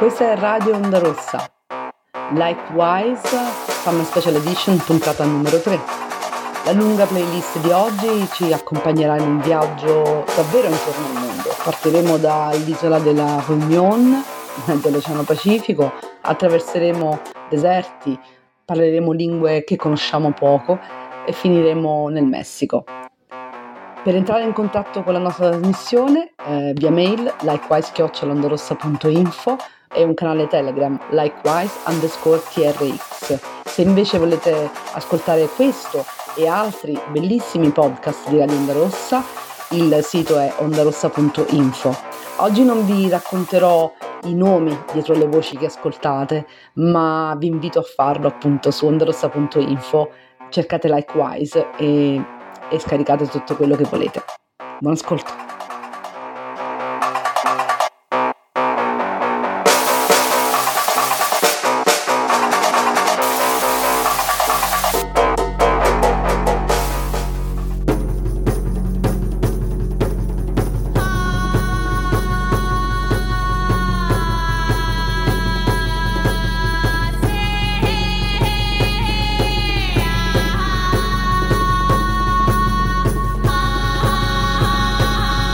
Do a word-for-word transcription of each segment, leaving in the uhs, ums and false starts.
Questa è Radio Onda Rossa, Likewise Summer Special Edition, puntata numero tre. La lunga playlist di oggi ci accompagnerà in un viaggio davvero intorno al mondo. Partiremo dall'isola della Réunion, dell'Oceano Pacifico, attraverseremo deserti, parleremo lingue che conosciamo poco e finiremo nel Messico. Per entrare in contatto con la nostra trasmissione, eh, via mail likewise chiocciola ondorossa punto info e un canale Telegram likewise underscore trx. Se invece volete ascoltare questo e altri bellissimi podcast di Radio Onda Rossa, il sito è ondarossa punto info. Oggi non vi racconterò i nomi dietro le voci che ascoltate, ma vi invito a farlo appunto su ondarossa punto info. Cercate Likewise e, e scaricate tutto quello che volete. Buon ascolto. Ah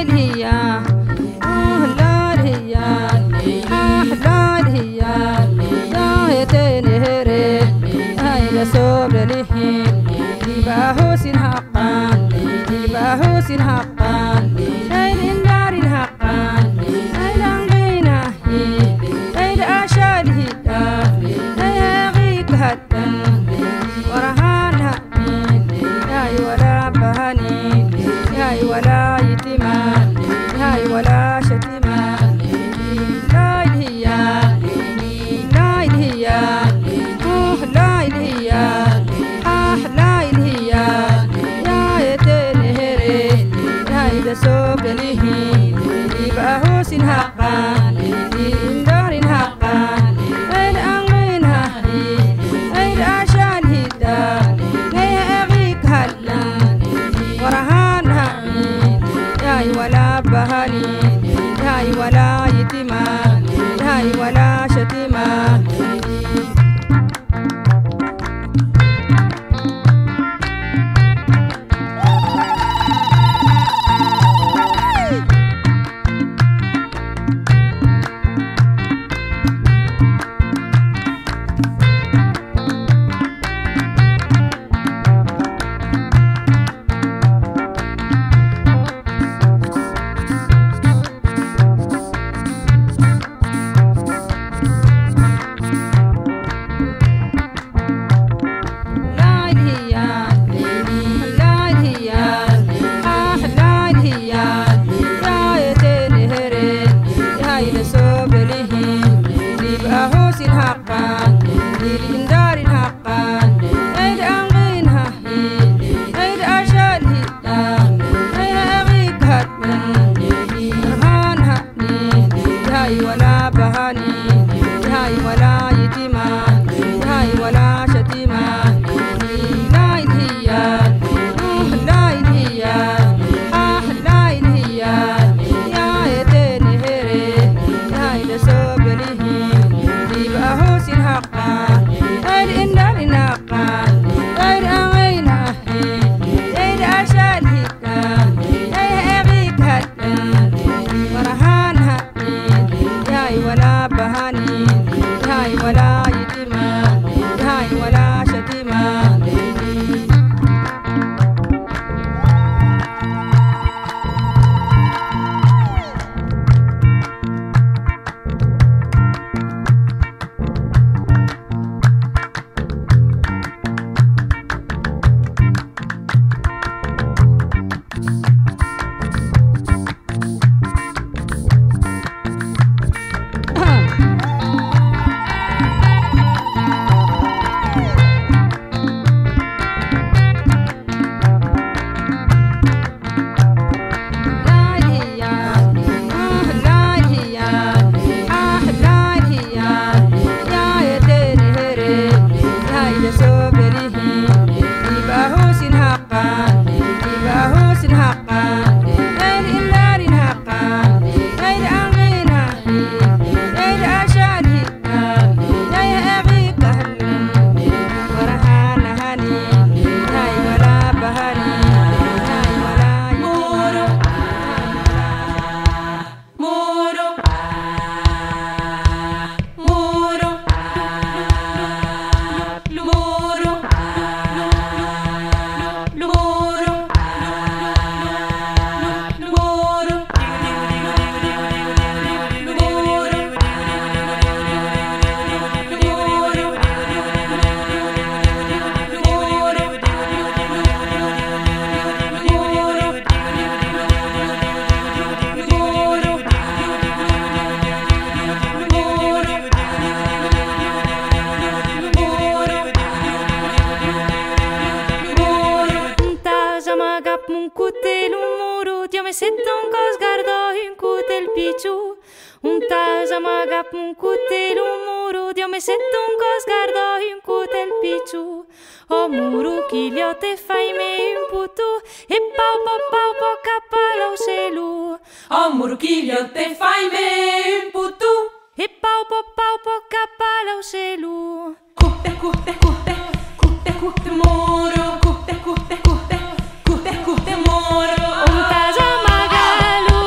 Moro, un tasamagallo.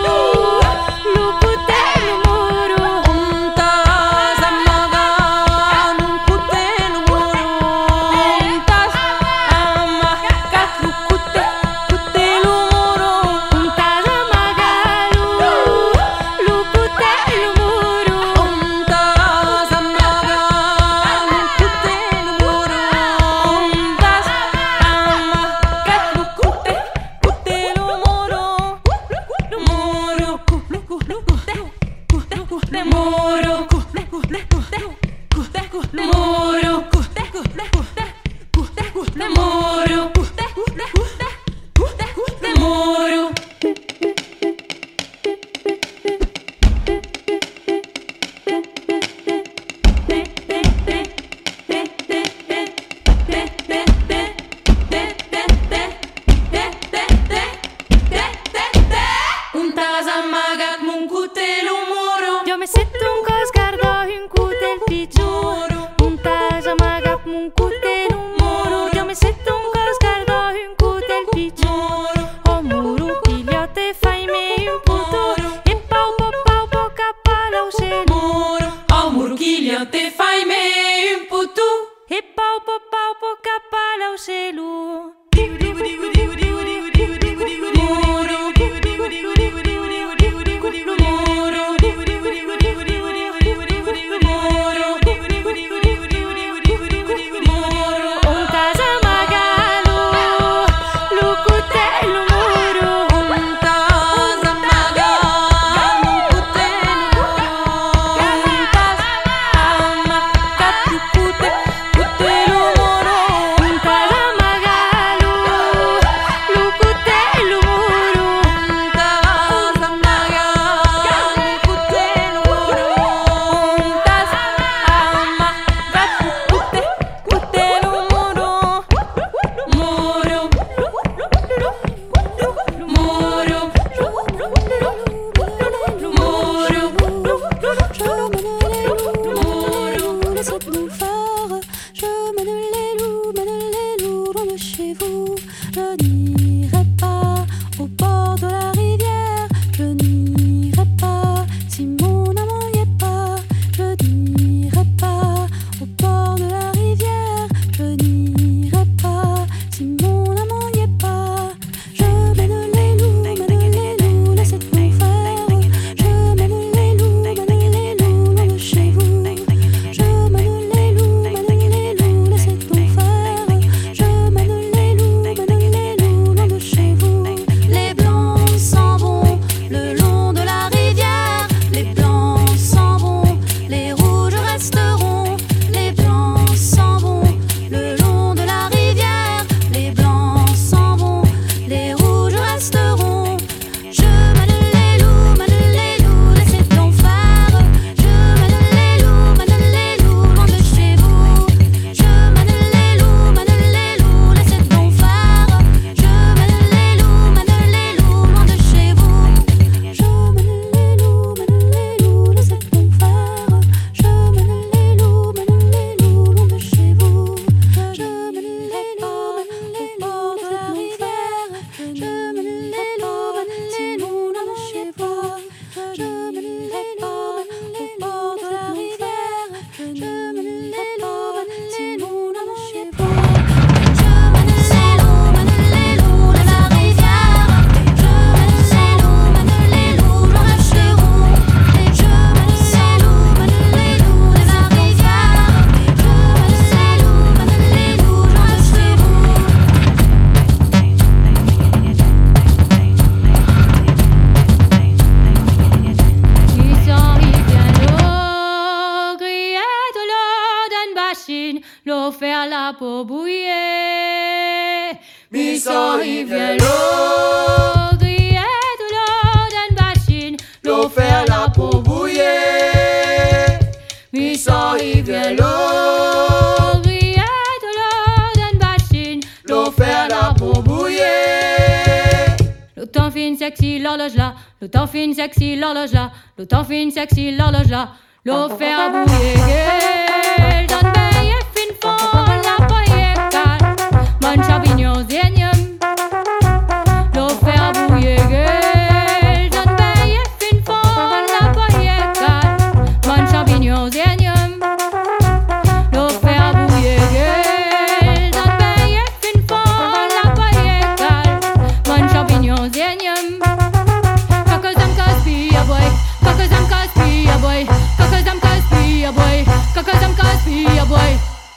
la peau bouillée. Bisson, il vient l'eau, griller de l'eau d'une machine, l'eau faire la peau bouillée. Bisson, il vient l'eau, griller de l'eau d'une machine, l'eau faire la peau bouillée. Le temps fin sexy, l'horloge là, le temps fin sexy, l'horloge là, le temps fin sexy, l'horloge là, l'eau faire bouiller. Donne paye fin fond, la paye calme, mon champignon zénium, l'eau faire bouiller. Donne paye fin fond, la paye calme, mon champignon zénium, l'eau faire bouiller. Donne paye fin fond, la paye calme, mon champignon zénium. Kakazam kaspi a boy, kakazam kaspi a boy, kakazam kaspi a boy, kakazam kaspi a boy.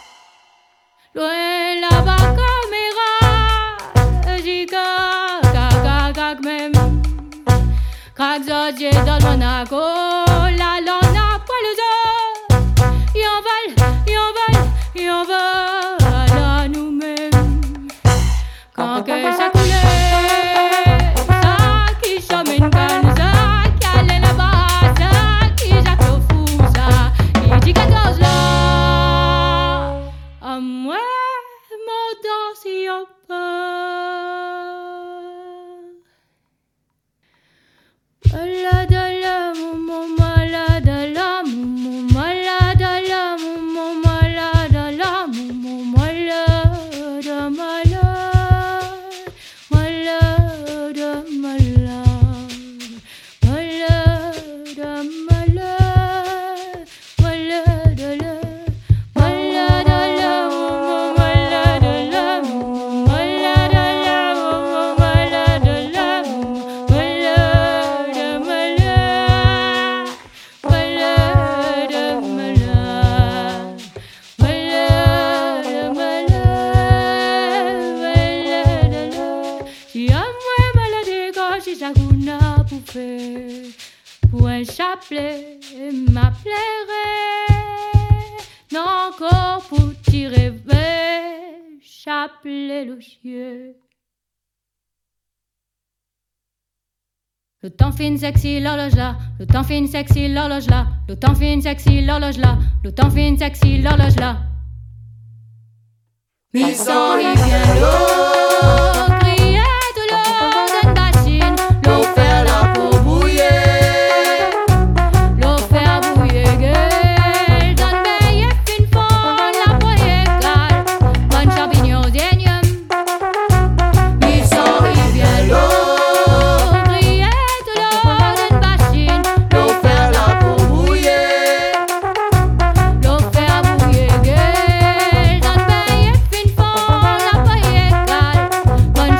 Loin là-bas caméra, jiga kaka kak même. Kak zodje dans Monaco, la lona poil aux y'en val, y'en val, y'en val à nous-mêmes. Quand que ça coulait, ça qui chemine calme, ça qui allait là-bas, ça qui jacque au fou, ça qui dit quatorze là. À moi, mon temps si on peut. Malade à la maman, malade à la maman, malade à la maman, malade à la maman, malade, malade, malade, malade, malade, malade, malade, malade à la maman, malade à la maman, malade à la maman, malade à la maman, malade, malade, malade, malade, malade, malade. Si à moi malade quand j'ai chagrin pour faire, pour un chapelet m'appellerait, non encore pour tirer vers chapelet le chien. Le temps fin sexy, l'horloge là, le temps fin sexy, l'horloge là, le temps fin sexy, l'horloge là, le temps fin sexy, l'horloge là. Bisson, il vient l'eau, crier de l'eau d'une machine, l'eau faire la peau bouiller, l'eau faire bouiller gueule, donne paye fin fond, la paye calme, mon champignon zénium. Bisson, il vient l'eau, crier de l'eau d'une machine, l'eau faire la peau bouiller, l'eau faire bouiller gueule, donne paye fin fond, la paye calme, mon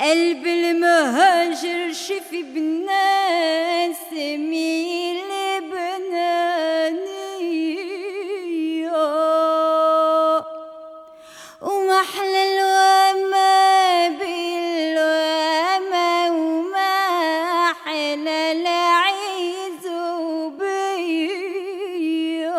قلب المهاجر شفي بناس ميل بنانية ومحلى الوما بالوما وما حلى العيز وبيا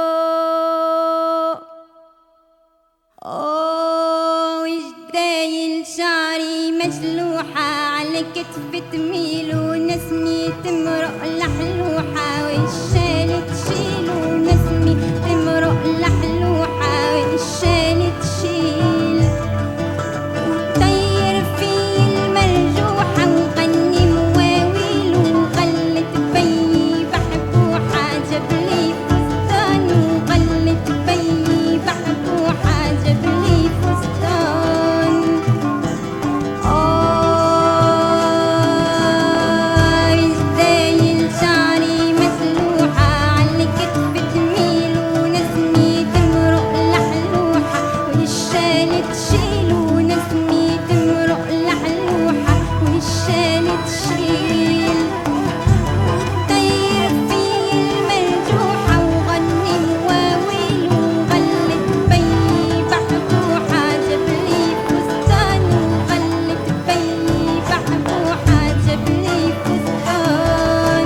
أوه وجدايل شعري مجلوحة على كتف تميل ونسمي تمرق لحلوحة والشال تشيل ونسمي تمرق لحلوحة والشال تشيل وطير في المرجوحة وغني مواويل وغلت بي بحبوحة جبلي فستان وغلت بي بحبوحة جبلي فستان آه ازاي شعري مسلوحة على كتف تميل ونسمي تمرق لحلوحة والشال تشيل ونسمي تمرق لحلوحة والشال تشيل طير في المرجوحة وغني مواويل وغلت بي بحبوحة جبلي فستان وغلت بي بحبوحة جبلي فستان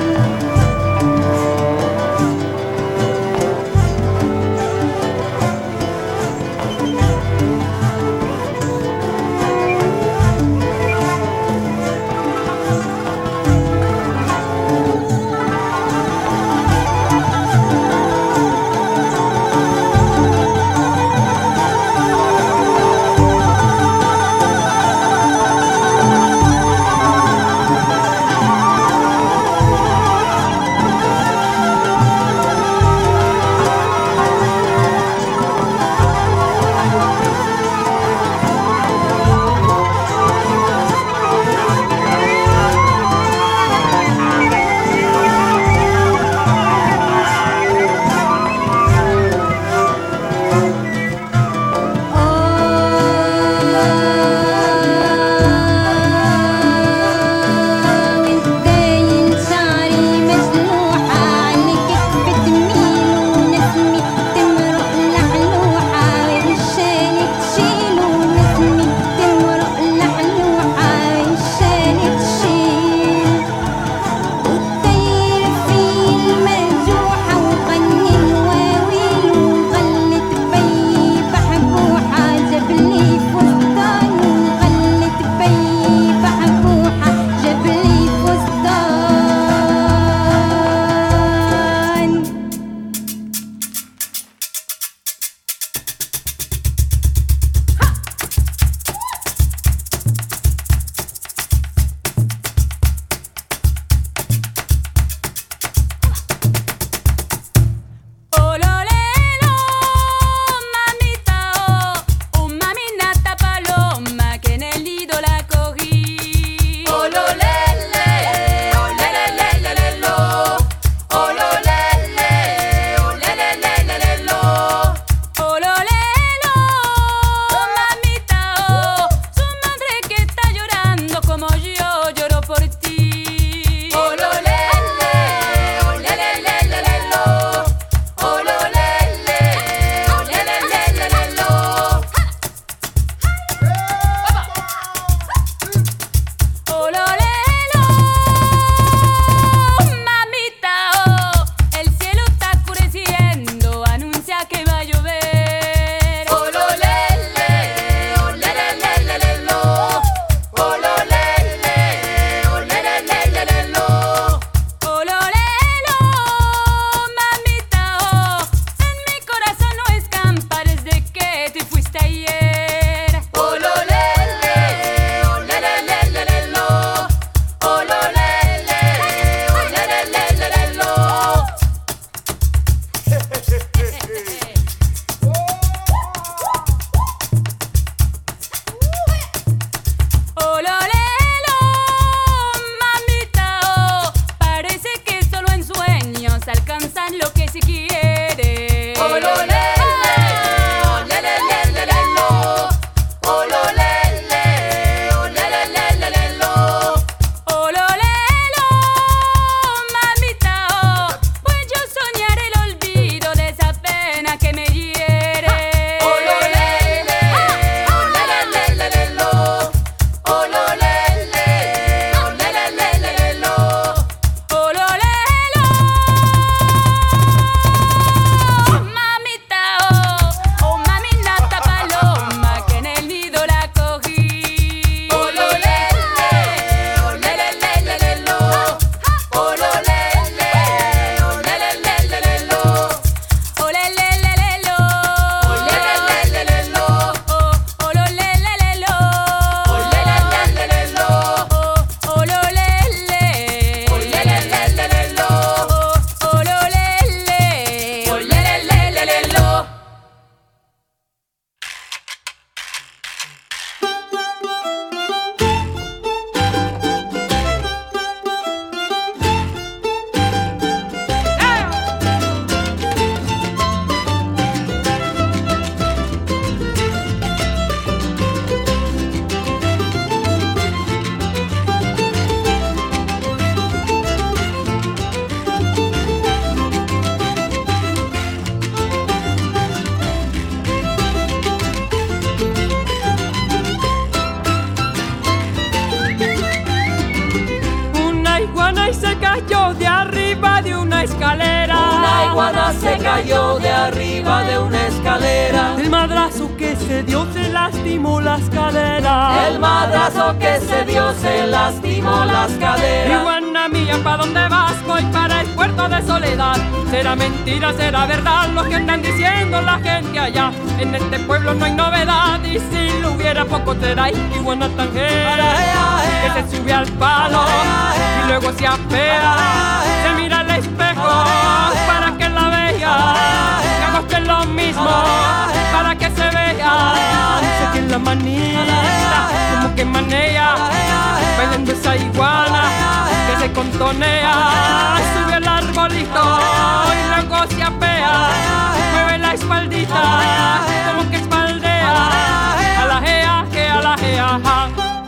se cayó de arriba de una escalera. Una iguana se cayó de arriba de una escalera. El madrazo que se dio se lastimó las caderas. El madrazo que se dio se lastimó las caderas. Iguana mía, ¿pa' dónde vas? Voy para el puerto de Soledad. Será mentira, será verdad lo que andan diciendo la gente allá. En este pueblo no hay novedad y si lo hubiera poco será iguana tanjera que se sube al palo y luego se apea. Se mira al espejo para que la vea. Que haga usted lo mismo para que se vea. Dice que la manita como que manea, bailando esa iguana que se contonea. Sube al arbolito y luego se apea. Mueve la espaldita como que espaldea. A la jea, que a la jea, ja.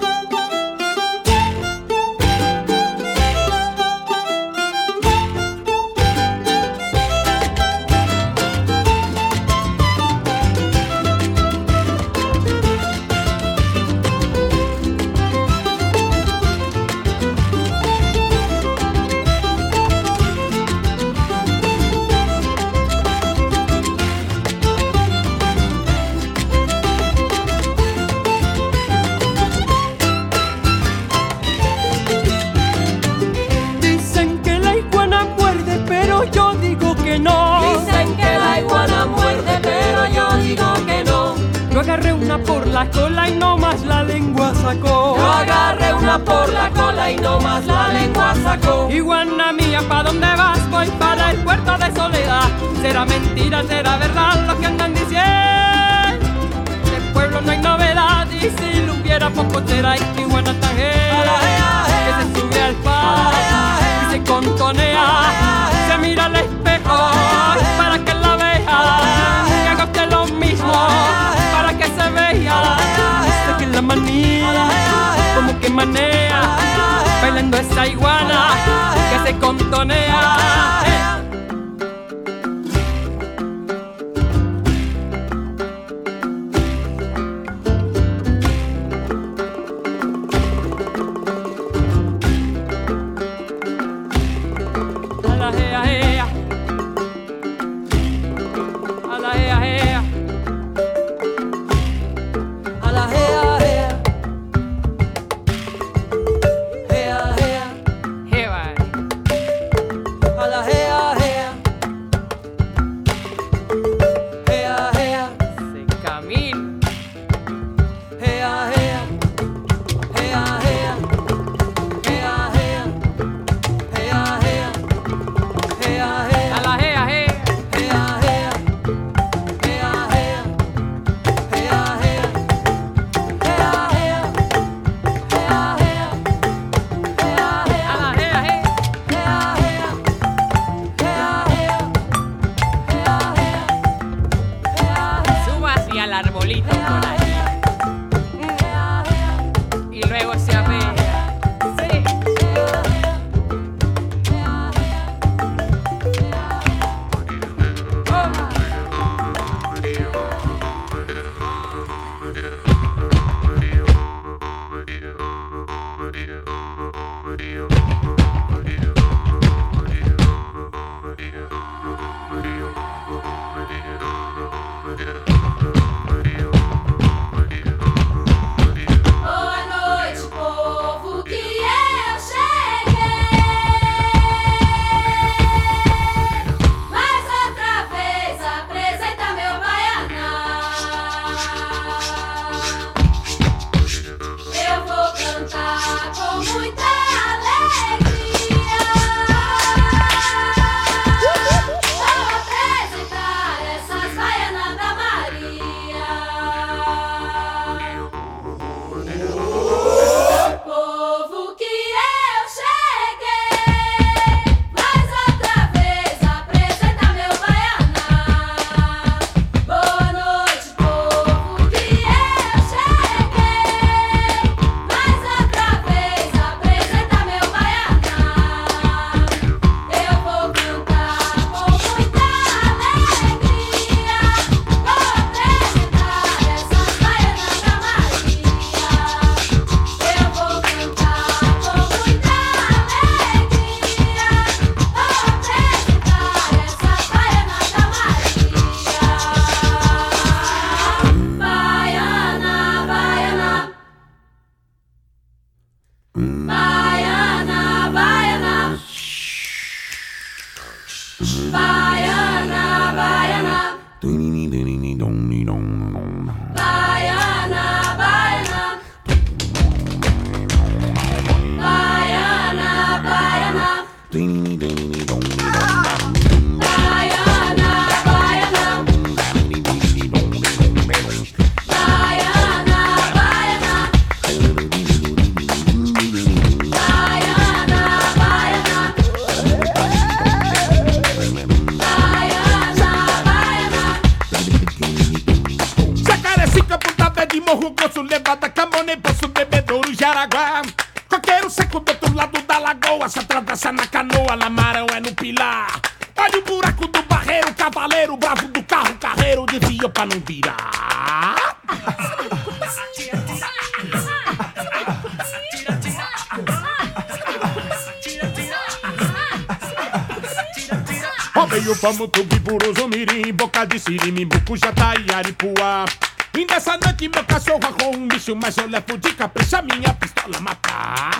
Por la cola y no más la lengua sacó. Yo agarré una por la cola y no más la lengua sacó. Iguana mía, ¿pa' dónde vas? Voy para el puerto de Soledad. Será mentira, será verdad lo que andan diciendo. En el pueblo no hay novedad y si lo hubiera poco será iguana tanjera que se sube al palo y se contonea. Se mira al espejo para que la vea. Que haga usted lo mismo para que se vea. Dice que la manía como que manea, bailando esa iguana que se contonea. A la jea, jea. A la jea, jea. A la jea, jea. Jea, jea. Jeva. A la jea, jea. Jea, jea. Se camina. Jea, jea. Jea, jea. Jea, jea. Jea, jea. Jea, jea. A la jea, jea. Jea, jea. Jea, jea. Jea, jea. Jea, jea. Jea, jea. Jea, jea. A la jea, jea. Jea, jea. Jea, jea. Jea, jea. Jea, jea. Suba hacia el arbolito por ahí y luego se apea. Sí. Boa noite, povo, que eu cheguei. Mais outra vez apresenta meu baianá. Morro Grosso, Levada, Camone, Poço, Bebedouro, Jaraguá. Coqueiro seco do outro lado da lagoa, se atravessa na canoa, Lamarão é no Pilar. Olha o buraco do barreiro, cavaleiro, bravo do carro, carreiro, desvia pra não virar. Rodeio, vamos, tubi, buruzo, mirim, boca de sirimimbuco, jataí, aripuá. E nessa noite meu cachorro arrou um bicho, mas eu levo de capricha minha pistola matar.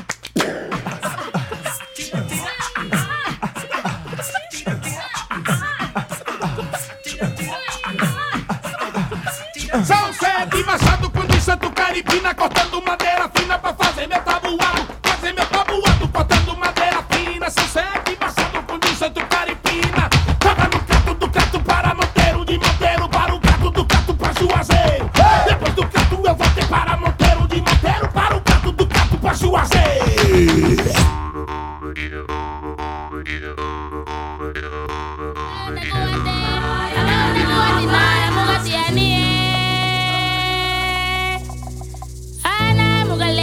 São sete machado com de santo caripina, cortando madeira fina pra fazer meu tabuado. Fazer meu tabuado, cortando madeira fina. São sete machado com de santo caripina. Tava no canto do canto para Monteiro, de Monteiro para o gato, do gato pra Juazeiro. Depois do gato eu voltei para Monteiro, de Monteiro para o gato, do gato pra Juazeiro. Ana mugal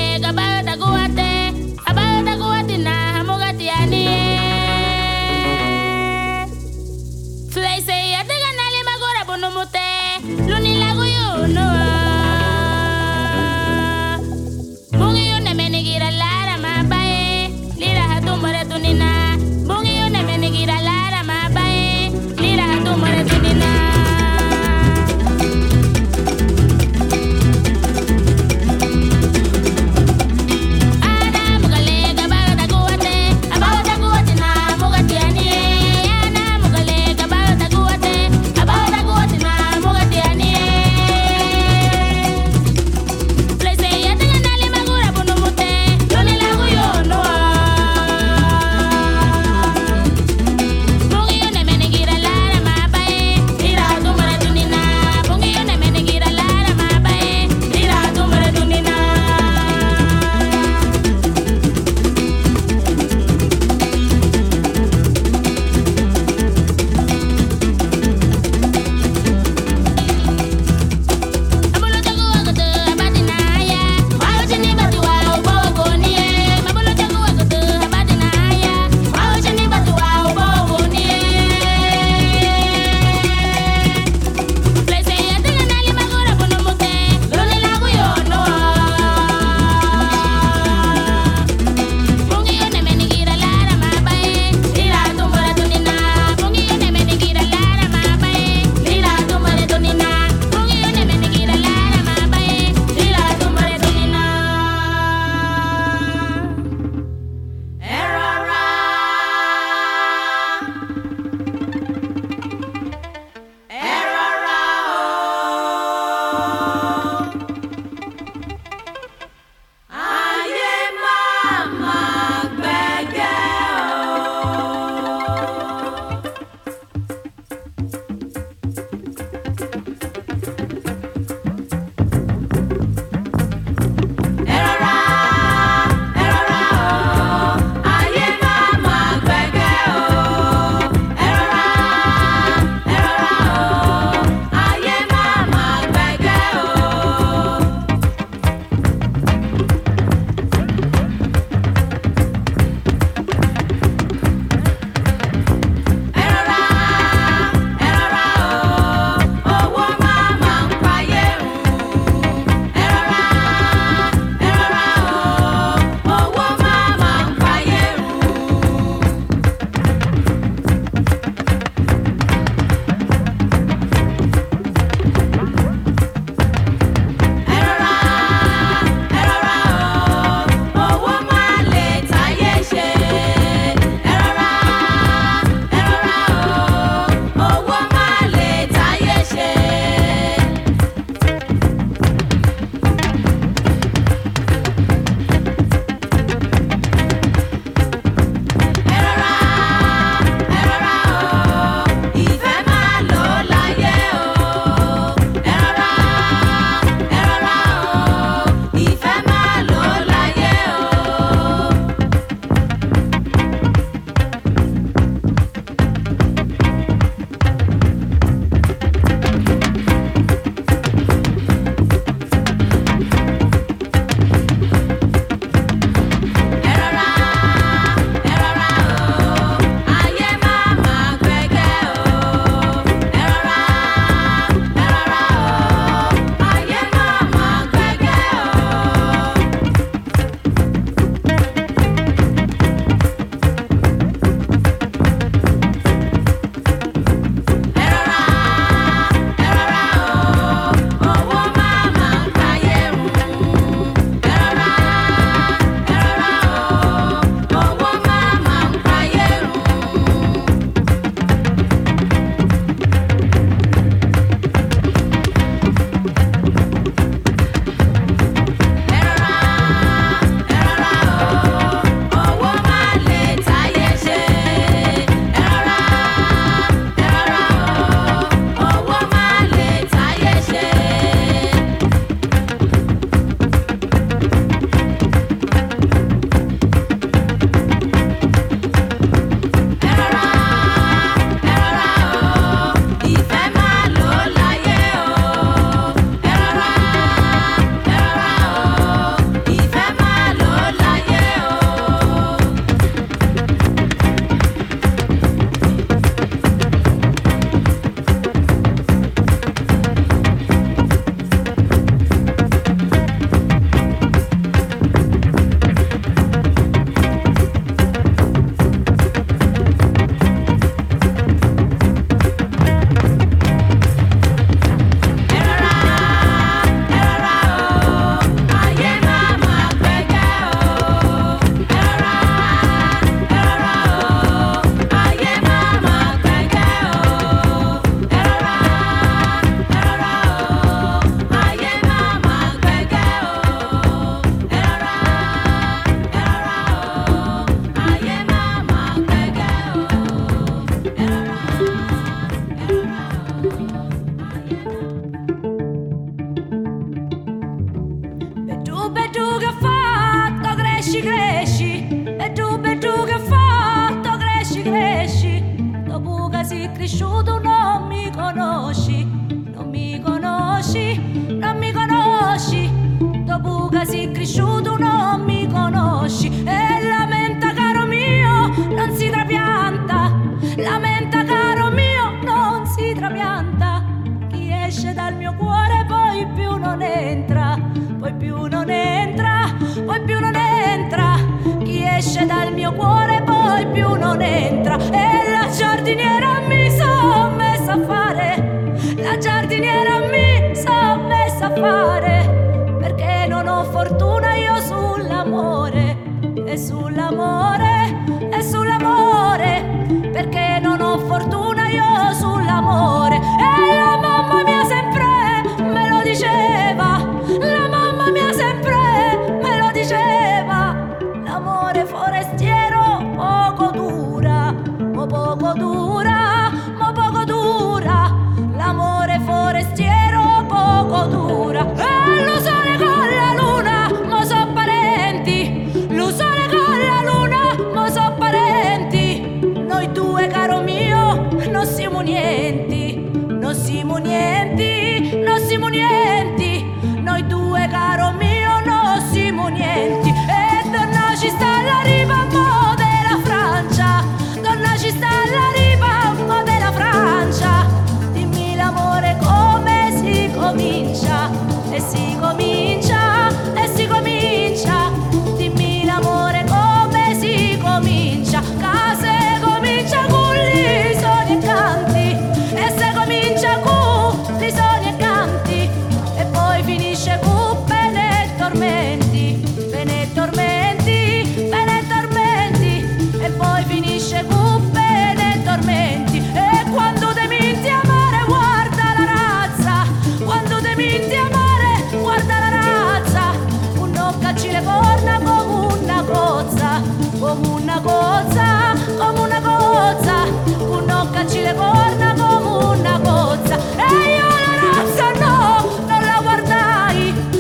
cresci, cresci, e tu, e tu che hai fatto, cresci, cresci, dopo che sei cresciuto non mi conosci, non mi conosci, non mi conosci, dopo che sei cresciuto non mi conosci, e lamenta caro mio, non si trapianta, lamenta caro mio, non si trapianta, chi esce dal mio cuore poi più non entra, poi più non entra, poi più non entra, chi esce dal mio cuore poi più non entra, e la giardiniera mi son messa a fare, la giardiniera mi son messa a fare, perché non ho fortuna io sull'amore, e sull'amore, e sull'amore, perché non ho fortuna io sull'amore, e la mamma mia sempre me lo diceva, la mamma mia sempre me lo diceva, l'amore forestiero poco dura, mo poco dura, mo poco dura, l'amore forestiero poco dura, e lo sole con la luna, mo so parenti, lo sole con la luna, mo so parenti, noi due caro mio non siamo nienti, non siamo nienti, non siamo nienti, noi due caro mio non siamo nienti, e donna ci sta alla riva mo della Francia, donna ci sta alla riva mo della Francia, dimmi l'amore come si comincia, e si comincia, e si comincia, dimmi l'amore come si comincia, che se comincia con gli sogni e canti, e se comincia con gli sogni e canti, e poi finisce con pene e tormenti, pene e tormenti, pene e tormenti, e poi finisce con pene e tormenti, e quando te minti amare guarda la razza, quando te minti amare guarda la razza, uno cacci le corna come una cozza, come una cozza, come una cozza, uno cacci le corna come una cozza, e io la razza no, non la guardai,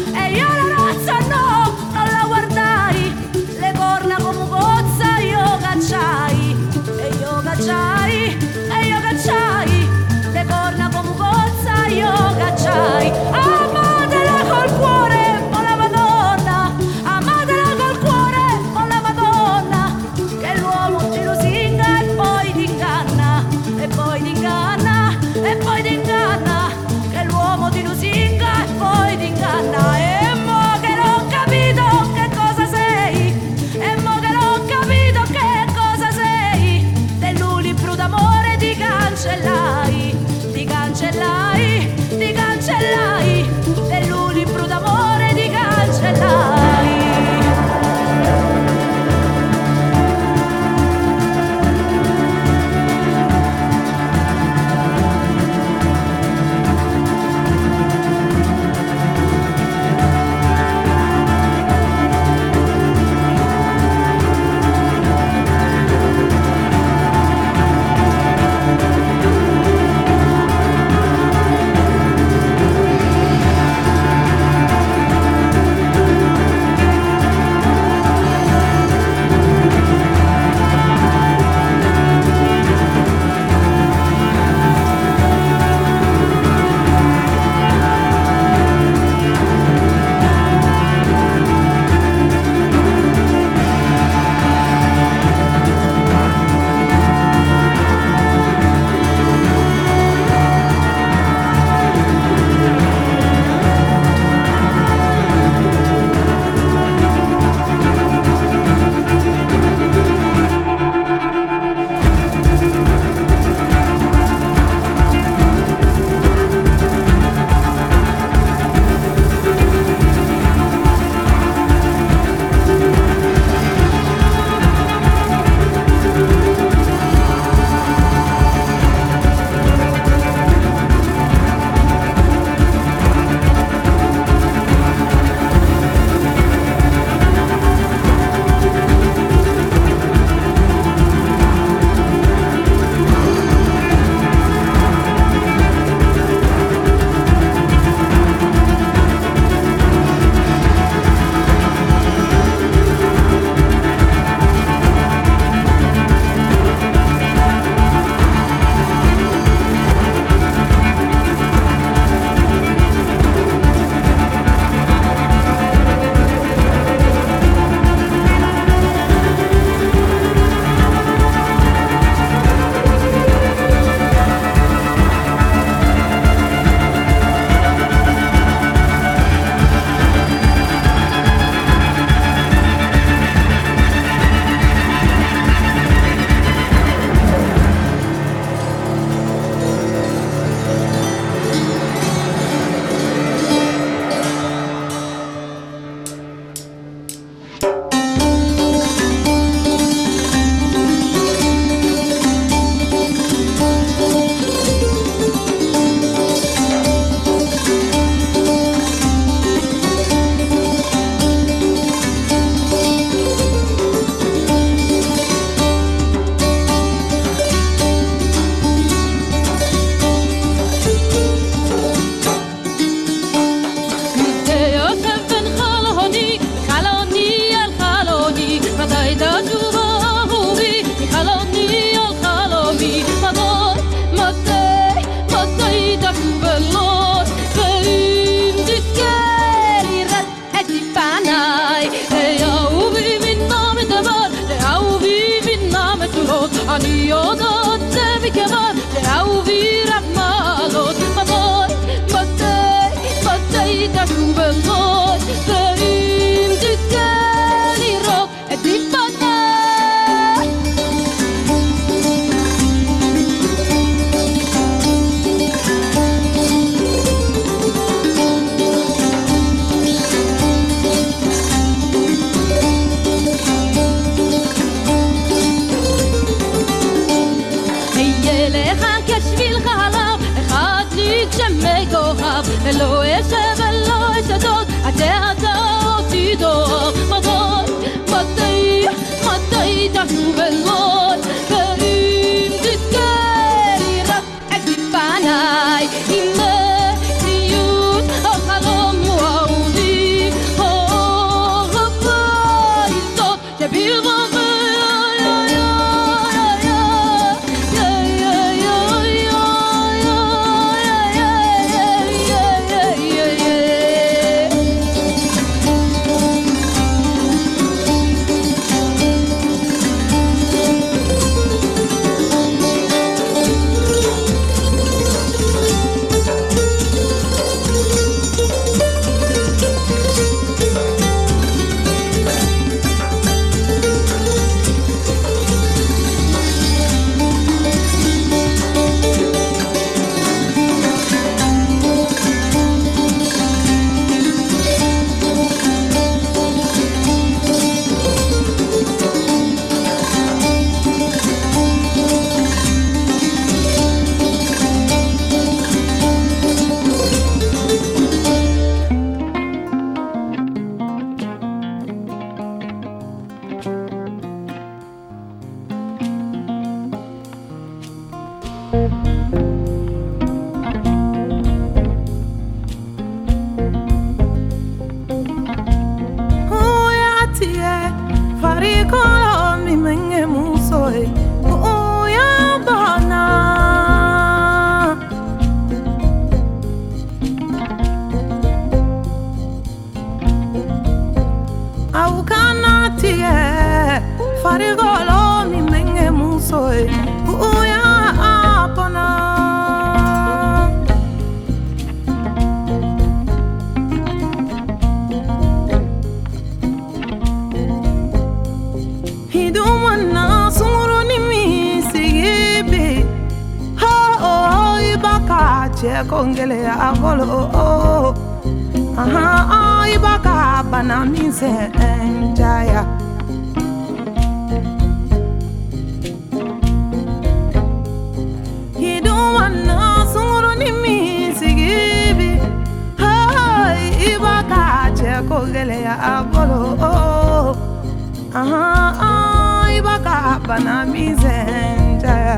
שובות ואם תזכה לראות את זיפתה אהיה לך כשביל חלב אחד לי כשמגוהב ולא אשב ולא אשדוד עד שאתה אותי תאהב מתי, מתי, מתי תשוב אליי ואם תזכה לראות את פניי אם מציאות החלום הוא אהובי אהבה יסוד שבלבבי kongele avolo aha ai baka bana mise enjaya hidu wana sunguru ni misigibi hai ibaka che kongele avolo aha ai baka bana mise enjaya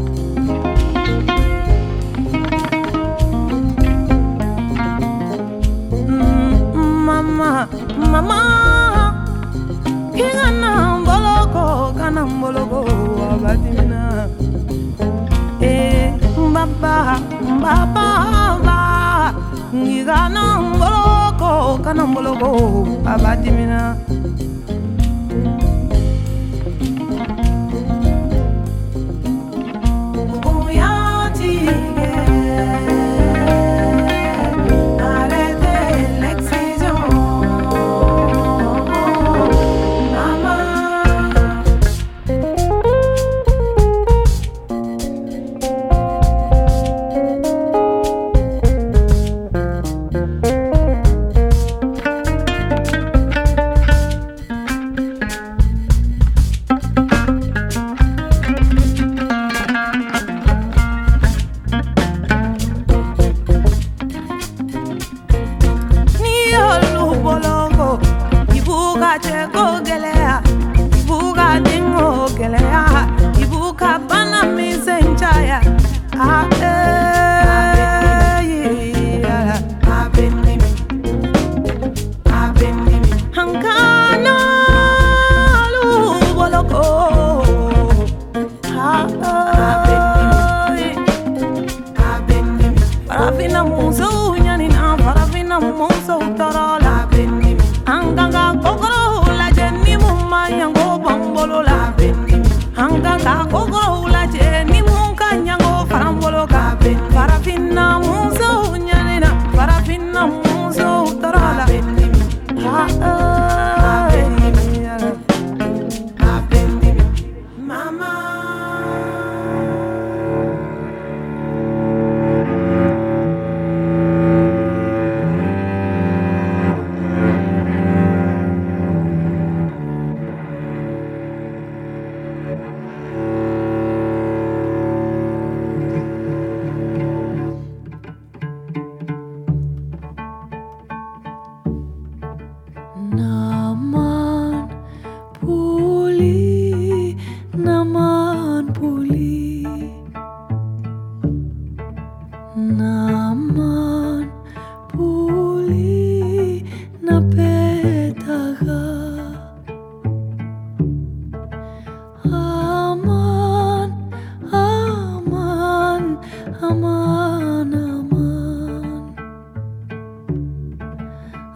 mama mama kingana mbologo kana mbologo abadina eh baba baba ba ngigana mbologo kana mbologo abadina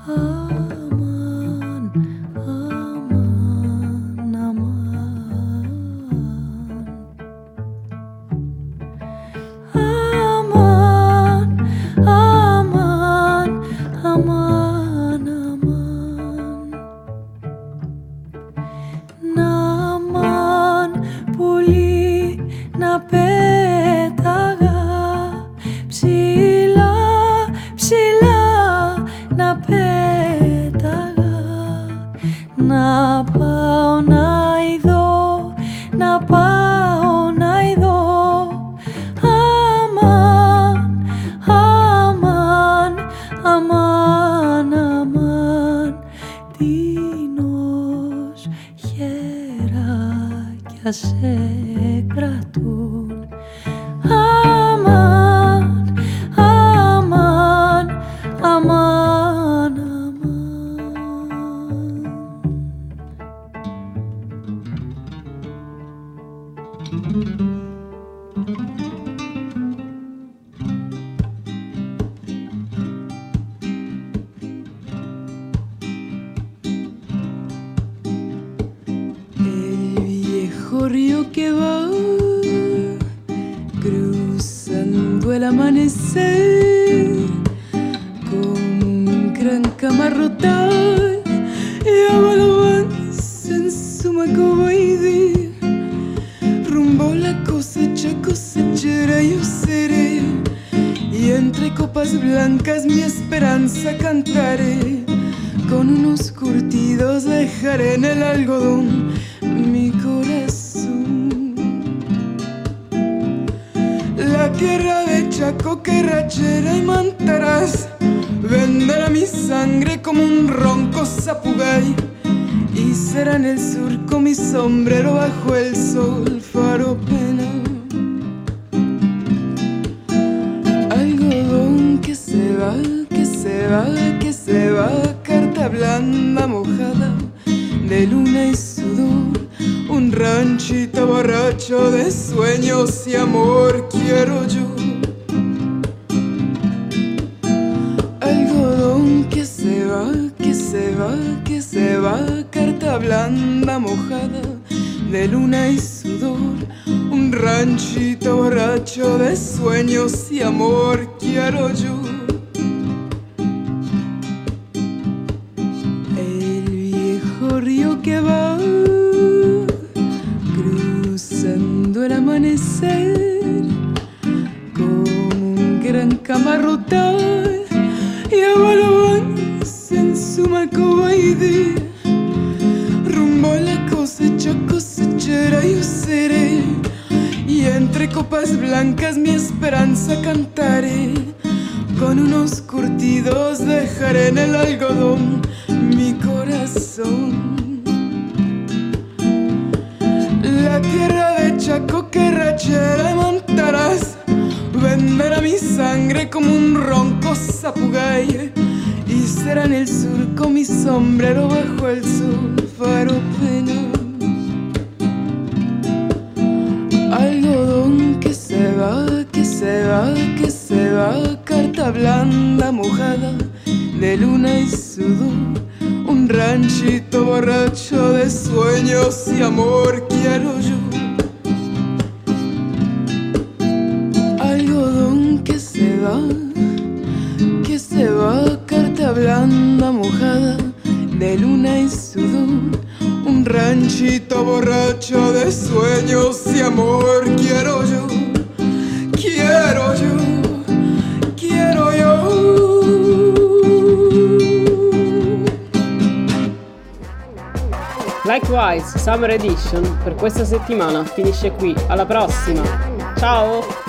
aman, aman, aman. Aman, aman, aman, aman. Naman πολύ να πέταγα, ψηλά, ψηλά να πέταγα, να πάω να ειδώ, να πάω να ειδώ. Αμάν, αμάν, αμάν, αμάν, τίνος χεράκια σε κρατούν. Αμάν, αμάν, αμάν, αμάν. El viejo río que va cruzando el amanecer con un gran camarrotal y avalabanza en su macobaide. Rumbo la cosecha, cosechera yo seré, y entre copas blancas mi esperanza cantaré. Con unos curtidos dejaré en el algodón mi corazón. La tierra de Chaco, querrachera y mantarás, venderá mi sangre como un ronco zapugay, y será en el surco mi sombrero bajo el sol, faro pena. Algodón que se va, que se va, que se va, carta blanda mojada de luna y sudor, un ranchito borracho de sueños y amor quiero yo. Algodón que se va, que se va, que se va, carta blanda mojada de luna y sudor, un ranchito borracho de sueños y amor quiero yo. El viejo río que va cruzando el amanecer con un gran camarrotal y avalabanza en su macobaide. Rumbo a la cosecha, cosechera yo seré, y entre copas blancas mi esperanza cantaré. Con unos curtidos dejaré en el algodón mi corazón. La tierra de Chaco, querrachera y mantarás, venderá mi sangre como un ronco zapugay, y será en el surco mi sombrero bajo el sol, faro pena. Algodón que se va, que se va, que se va, carta blanda mojada de luna y sudor, un ranchito borracho de sueños y amor quiero yo. Algodón que se va, que se va, carta blanda mojada de luna y sudor, un ranchito borracho de sueños y amor quiero yo, quiero yo, quiero yo. Likewise Summer Edition per questa settimana finisce qui, alla prossima, ciao!